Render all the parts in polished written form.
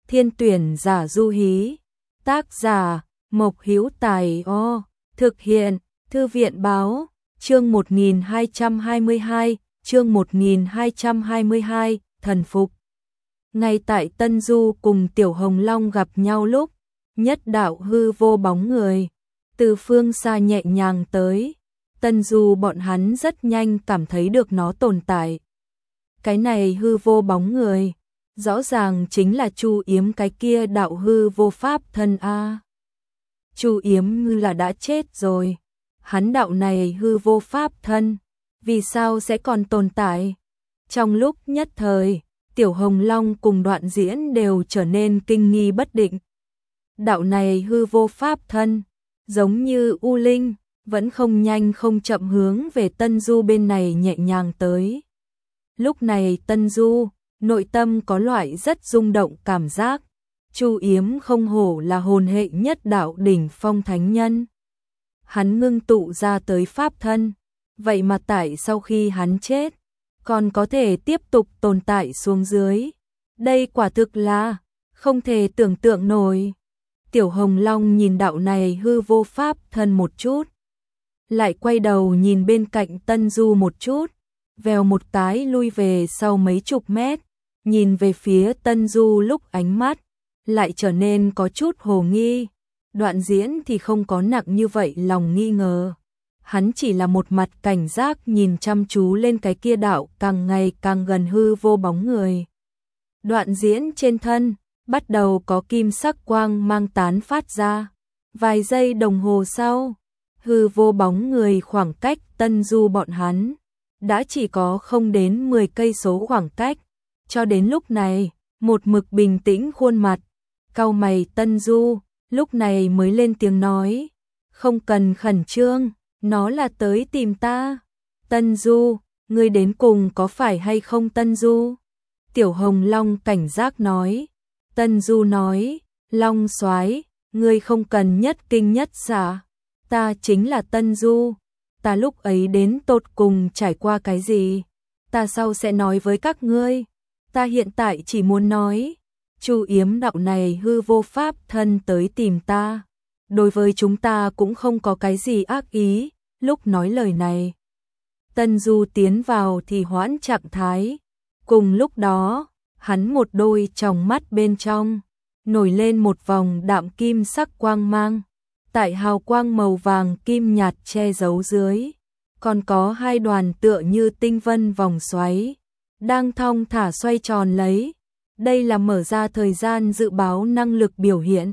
Thiên tuyển giả du hí. Tác giả Mộc Hữu Tài. Thực hiện Thư viện báo. Chương 1222, chương 1222, thần phục. Ngay tại Tân Du cùng Tiểu Hồng Long gặp nhau lúc, nhất đạo hư vô bóng người từ phương xa nhẹ nhàng tới. Tân Du bọn hắn rất nhanh cảm thấy được nó tồn tại. Cái này hư vô bóng người, rõ ràng chính là Chu Yếm cái kia đạo hư vô pháp thân a. Chu Yếm là đã chết rồi. Hắn đạo này hư vô pháp thân, vì sao sẽ còn tồn tại? Trong lúc nhất thời, Tiểu Hồng Long cùng Đoạn Diễn đều trở nên kinh nghi bất định. Đạo này hư vô pháp thân, giống như U Linh, vẫn không nhanh không chậm hướng về Tân Du bên này nhẹ nhàng tới. Lúc này Tân Du, nội tâm có loại rất rung động cảm giác. Chu Yếm không hổ là hồn hệ nhất đạo đỉnh phong thánh nhân. Hắn ngưng tụ ra tới pháp thân, vậy mà tại sau khi hắn chết, còn có thể tiếp tục tồn tại xuống dưới. Đây quả thực là không thể tưởng tượng nổi. Tiểu Hồng Long nhìn đạo này hư vô pháp thân một chút, lại quay đầu nhìn bên cạnh Tân Du một chút, vèo một cái lui về sau mấy chục mét, nhìn về phía Tân Du lúc ánh mắt lại trở nên có chút hồ nghi. Đoạn Diễn thì không có nặng như vậy lòng nghi ngờ. Hắn chỉ là một mặt cảnh giác nhìn chăm chú lên cái kia đạo càng ngày càng gần hư vô bóng người. Đoạn Diễn trên thân bắt đầu có kim sắc quang mang tán phát ra. Vài giây đồng hồ sau, hư vô bóng người khoảng cách Tân Du bọn hắn đã chỉ có không đến 10 cây số khoảng cách. Cho đến lúc này, một mực bình tĩnh khuôn mặt, cau mày Tân Du lúc này mới lên tiếng nói, không cần khẩn trương, nó là tới tìm ta. Tân Du, ngươi đến cùng có phải hay không Tân Du? Tiểu Hồng Long cảnh giác nói. Tân Du nói, Long soái, ngươi không cần nhất kinh nhất xạ, ta chính là Tân Du. Ta lúc ấy đến tột cùng trải qua cái gì, ta sau sẽ nói với các ngươi. Ta hiện tại chỉ muốn nói, Chu Yếm đạo này hư vô pháp thân tới tìm ta, đối với chúng ta cũng không có cái gì ác ý. Lúc nói lời này, Tân Du tiến vào thì hoãn trạng thái. Cùng lúc đó, hắn một đôi tròng mắt bên trong nổi lên một vòng đạm kim sắc quang mang. Tại hào quang màu vàng kim nhạt che giấu dưới, còn có hai đoàn tựa như tinh vân vòng xoáy đang thong thả xoay tròn lấy. Đây là mở ra thời gian dự báo năng lực biểu hiện.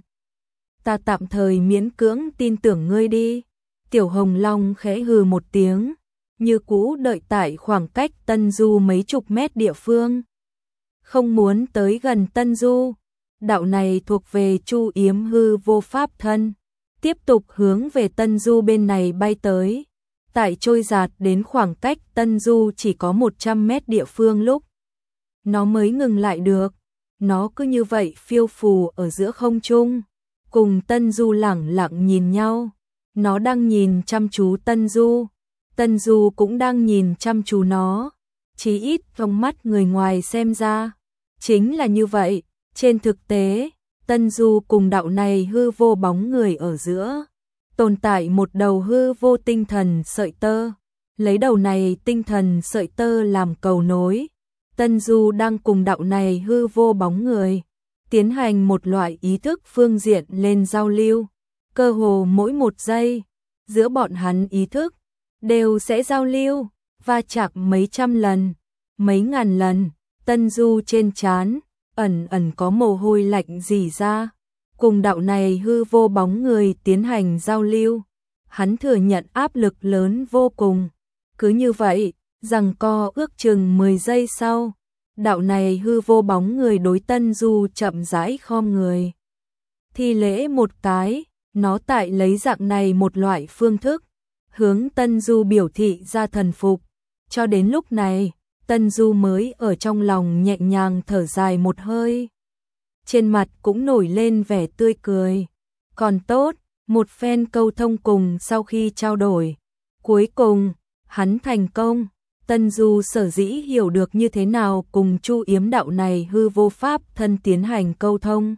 Ta tạm thời miễn cưỡng tin tưởng ngươi đi. Tiểu Hồng Long khẽ hừ một tiếng, như cũ đợi tại khoảng cách Tân Du mấy chục mét địa phương. Không muốn tới gần Tân Du. Đạo này thuộc về Chu Yếm hư vô pháp thân, tiếp tục hướng về Tân Du bên này bay tới. Tại trôi dạt đến khoảng cách Tân Du chỉ có 100 mét địa phương lúc, nó mới ngừng lại được. Nó cứ như vậy phiêu phù ở giữa không trung, cùng Tân Du lẳng lặng nhìn nhau. Nó đang nhìn chăm chú Tân Du, Tân Du cũng đang nhìn chăm chú nó. Chí ít trong mắt người ngoài xem ra chính là như vậy. Trên thực tế, Tân Du cùng đạo này hư vô bóng người ở giữa tồn tại một đầu hư vô tinh thần sợi tơ. Lấy đầu này tinh thần sợi tơ làm cầu nối, Tân Du đang cùng đạo này hư vô bóng người tiến hành một loại ý thức phương diện lên giao lưu. Cơ hồ mỗi một giây, giữa bọn hắn ý thức đều sẽ giao lưu, va chạm mấy trăm lần, mấy ngàn lần. Tân Du trên trán ẩn ẩn có mồ hôi lạnh rỉ ra. Cùng đạo này hư vô bóng người tiến hành giao lưu, hắn thừa nhận áp lực lớn vô cùng. Cứ như vậy, giằng co ước chừng 10 giây sau, đạo này hư vô bóng người đối Tân Du chậm rãi khom người thi lễ một cái. Nó tại lấy dạng này một loại phương thức hướng Tân Du biểu thị ra thần phục. Cho đến lúc này, Tân Du mới ở trong lòng nhẹ nhàng thở dài một hơi, trên mặt cũng nổi lên vẻ tươi cười. Còn tốt, một phen câu thông cùng sau khi trao đổi, cuối cùng hắn thành công. Tân Du sở dĩ hiểu được như thế nào cùng Chu Yếm đạo này hư vô pháp thân tiến hành câu thông,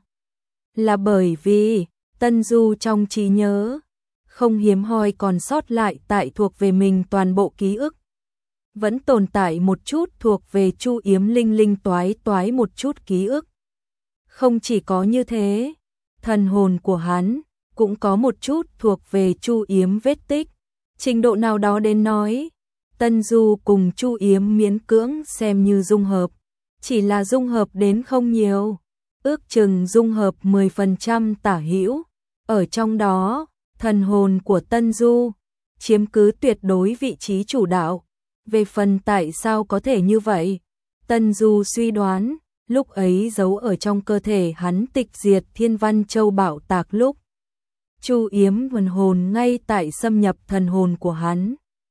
là bởi vì Tân Du trong trí nhớ không hiếm hoi còn sót lại tại thuộc về mình toàn bộ ký ức. Vẫn tồn tại một chút thuộc về Chu Yếm linh linh toái toái một chút ký ức. Không chỉ có như thế, thần hồn của hắn cũng có một chút thuộc về Chu Yếm vết tích. Trình độ nào đó đến nói, Tân Du cùng Chu Yếm miễn cưỡng xem như dung hợp, chỉ là dung hợp đến không nhiều, ước chừng dung hợp 10% tả hữu. Ở trong đó, thần hồn của Tân Du chiếm cứ tuyệt đối vị trí chủ đạo. Về phần tại sao có thể như vậy, Tân Du suy đoán, lúc ấy giấu ở trong cơ thể hắn tịch diệt Thiên Văn Châu Bảo Tạc lúc Chu Yếm thần hồn ngay tại xâm nhập thần hồn của hắn,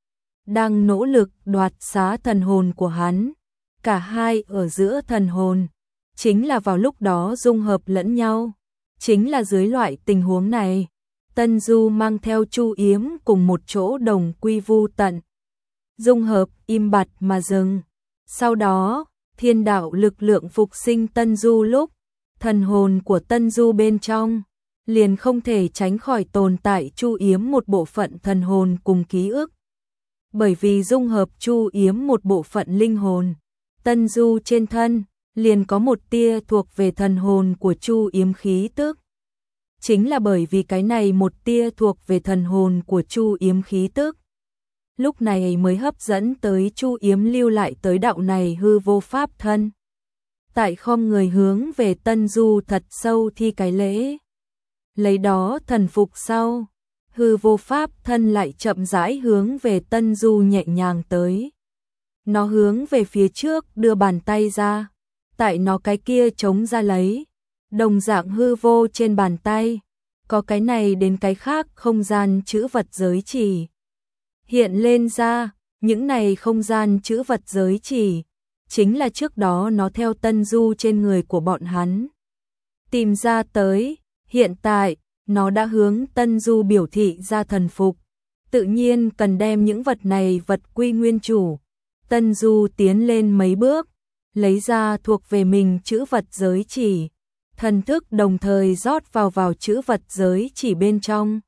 đang nỗ lực đoạt xá thần hồn của hắn. Cả hai ở giữa thần hồn, chính là vào lúc đó dung hợp lẫn nhau. Chính là dưới loại tình huống này, Tân Du mang theo Chu Yếm cùng một chỗ đồng quy vu tận. Dung hợp im bặt mà dừng. Sau đó, thiên đạo lực lượng phục sinh Tân Du lúc, thần hồn của Tân Du bên trong liền không thể tránh khỏi tồn tại Chu Yếm một bộ phận thần hồn cùng ký ức. Bởi vì dung hợp Chu Yếm một bộ phận linh hồn, Tân Du trên thân liền có một tia thuộc về thần hồn của Chu Yếm khí tức. Chính là bởi vì cái này một tia thuộc về thần hồn của Chu Yếm khí tức, lúc này mới hấp dẫn tới Chu Yếm lưu lại tới đạo này hư vô pháp thân. Tại không người hướng về Tân Du thật sâu thi cái lễ. Lấy đó thần phục sau, hư vô pháp thân lại chậm rãi hướng về Tân Du nhẹ nhàng tới. Nó hướng về phía trước đưa bàn tay ra, tại nó cái kia chống ra lấy. Đồng dạng hư vô trên bàn tay, có cái này đến cái khác không gian chữ vật giới chỉ hiện lên ra. Những này không gian chữ vật giới chỉ chính là trước đó nó theo Tân Du trên người của bọn hắn tìm ra tới. Hiện tại nó đã hướng Tân Du biểu thị ra thần phục, tự nhiên cần đem những vật này vật quy nguyên chủ. Tân Du tiến lên mấy bước, lấy ra thuộc về mình chữ vật giới chỉ, thần thức đồng thời rót vào chữ vật giới chỉ bên trong.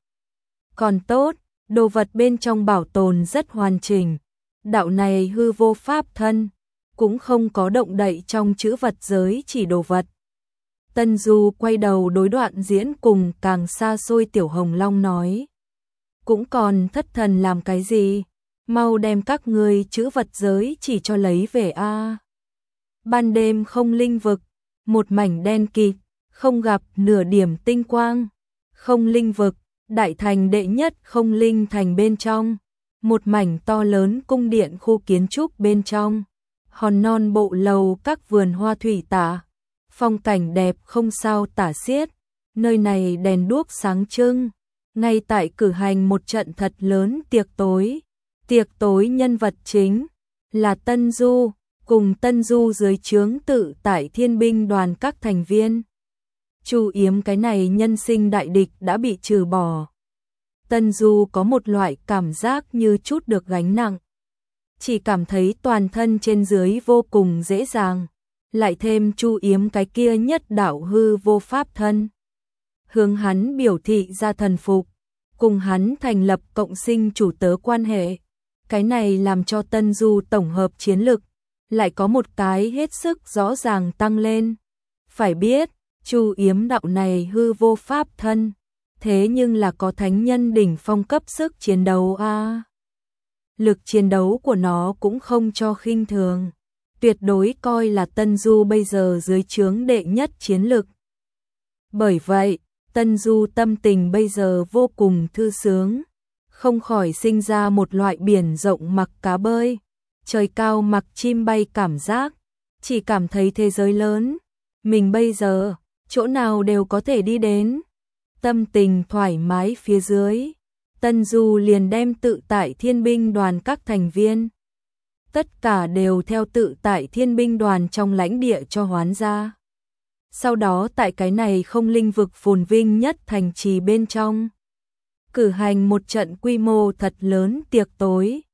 Còn tốt, đồ vật bên trong bảo tồn rất hoàn chỉnh. Đạo này hư vô pháp thân cũng không có động đậy trong chữ vật giới chỉ đồ vật. Tân Du quay đầu đối Đoạn Diễn cùng càng xa xôi Tiểu Hồng Long nói: cũng còn thất thần làm cái gì, mau đem các ngươi chữ vật giới chỉ cho lấy về a. Ban đêm không linh vực, một mảnh đen kịt, không gặp nửa điểm tinh quang. Không linh vực, đại thành đệ nhất không linh thành bên trong, một mảnh to lớn cung điện khu kiến trúc bên trong, hòn non bộ lầu các vườn hoa thủy tả, phong cảnh đẹp không sao tả xiết. Nơi này đèn đuốc sáng trưng, ngay tại cử hành một trận thật lớn tiệc tối. Tiệc tối nhân vật chính là Tân Du, cùng Tân Du dưới trướng tự tại thiên binh đoàn các thành viên. Chu Yếm cái này nhân sinh đại địch đã bị trừ bỏ. Tân Du có một loại cảm giác như chút được gánh nặng, chỉ cảm thấy toàn thân trên dưới vô cùng dễ dàng. Lại thêm Chu Yếm cái kia nhất đạo hư vô pháp thân, hướng hắn biểu thị ra thần phục, cùng hắn thành lập cộng sinh chủ tớ quan hệ. Cái này làm cho Tân Du tổng hợp chiến lực lại có một cái hết sức rõ ràng tăng lên. Phải biết, Chu Yếm đạo này hư vô pháp thân, thế nhưng là có thánh nhân đỉnh phong cấp sức chiến đấu a. Lực chiến đấu của nó cũng không cho khinh thường, tuyệt đối coi là Tân Du bây giờ dưới trướng đệ nhất chiến lực. Bởi vậy, Tân Du tâm tình bây giờ vô cùng thư sướng, không khỏi sinh ra một loại biển rộng mặc cá bơi, trời cao mặc chim bay cảm giác, chỉ cảm thấy thế giới lớn, mình bây giờ chỗ nào đều có thể đi đến. Tâm tình thoải mái phía dưới, Tân Du liền đem tự tại thiên binh đoàn các thành viên, tất cả đều theo tự tại thiên binh đoàn trong lãnh địa cho hoán ra. Sau đó tại cái này không linh vực phồn vinh nhất thành trì bên trong, cử hành một trận quy mô thật lớn tiệc tối.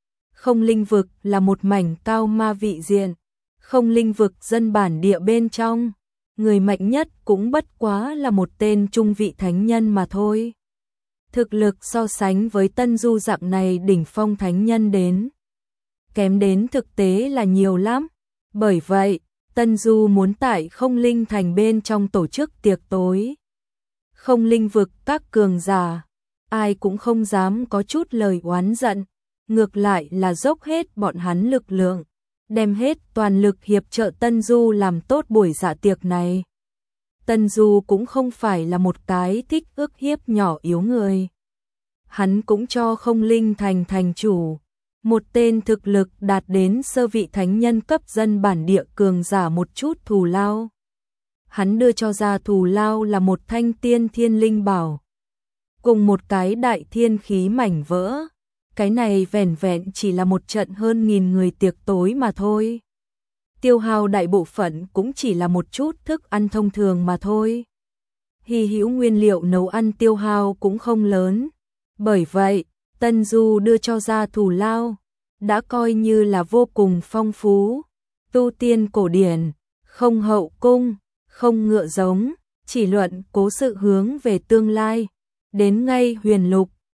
Không linh vực là một mảnh cao ma vị diện, không linh vực dân bản địa bên trong, người mạnh nhất cũng bất quá là một tên trung vị thánh nhân mà thôi. Thực lực so sánh với Tân Du dạng này đỉnh phong thánh nhân đến kém đến thực tế là nhiều lắm. Bởi vậy, Tân Du muốn tại không linh thành bên trong tổ chức tiệc tối. Không linh vực các cường giả, ai cũng không dám có chút lời oán giận, ngược lại là dốc hết bọn hắn lực lượng, đem hết toàn lực hiệp trợ Tân Du làm tốt buổi dạ tiệc này. Tân Du cũng không phải là một cái thích ức hiếp nhỏ yếu người. Hắn cũng cho không linh thành thành chủ, một tên thực lực đạt đến sơ vị thánh nhân cấp dân bản địa cường giả một chút thù lao. Hắn đưa cho ra thù lao là một thanh tiên thiên linh bảo, cùng một cái đại thiên khí mảnh vỡ. Cái này vẻn vẹn chỉ là một trận hơn 1000 người tiệc tối mà thôi. Tiêu hao đại bộ phận cũng chỉ là một chút thức ăn thông thường mà thôi. Hy hữu nguyên liệu nấu ăn tiêu hao cũng không lớn. Bởi vậy, Tân Du đưa cho ra thù lao, đã coi như là vô cùng phong phú. Tu tiên cổ điển, không hậu cung, không ngựa giống, chỉ luận cố sự hướng về tương lai. Đến ngay huyền lục,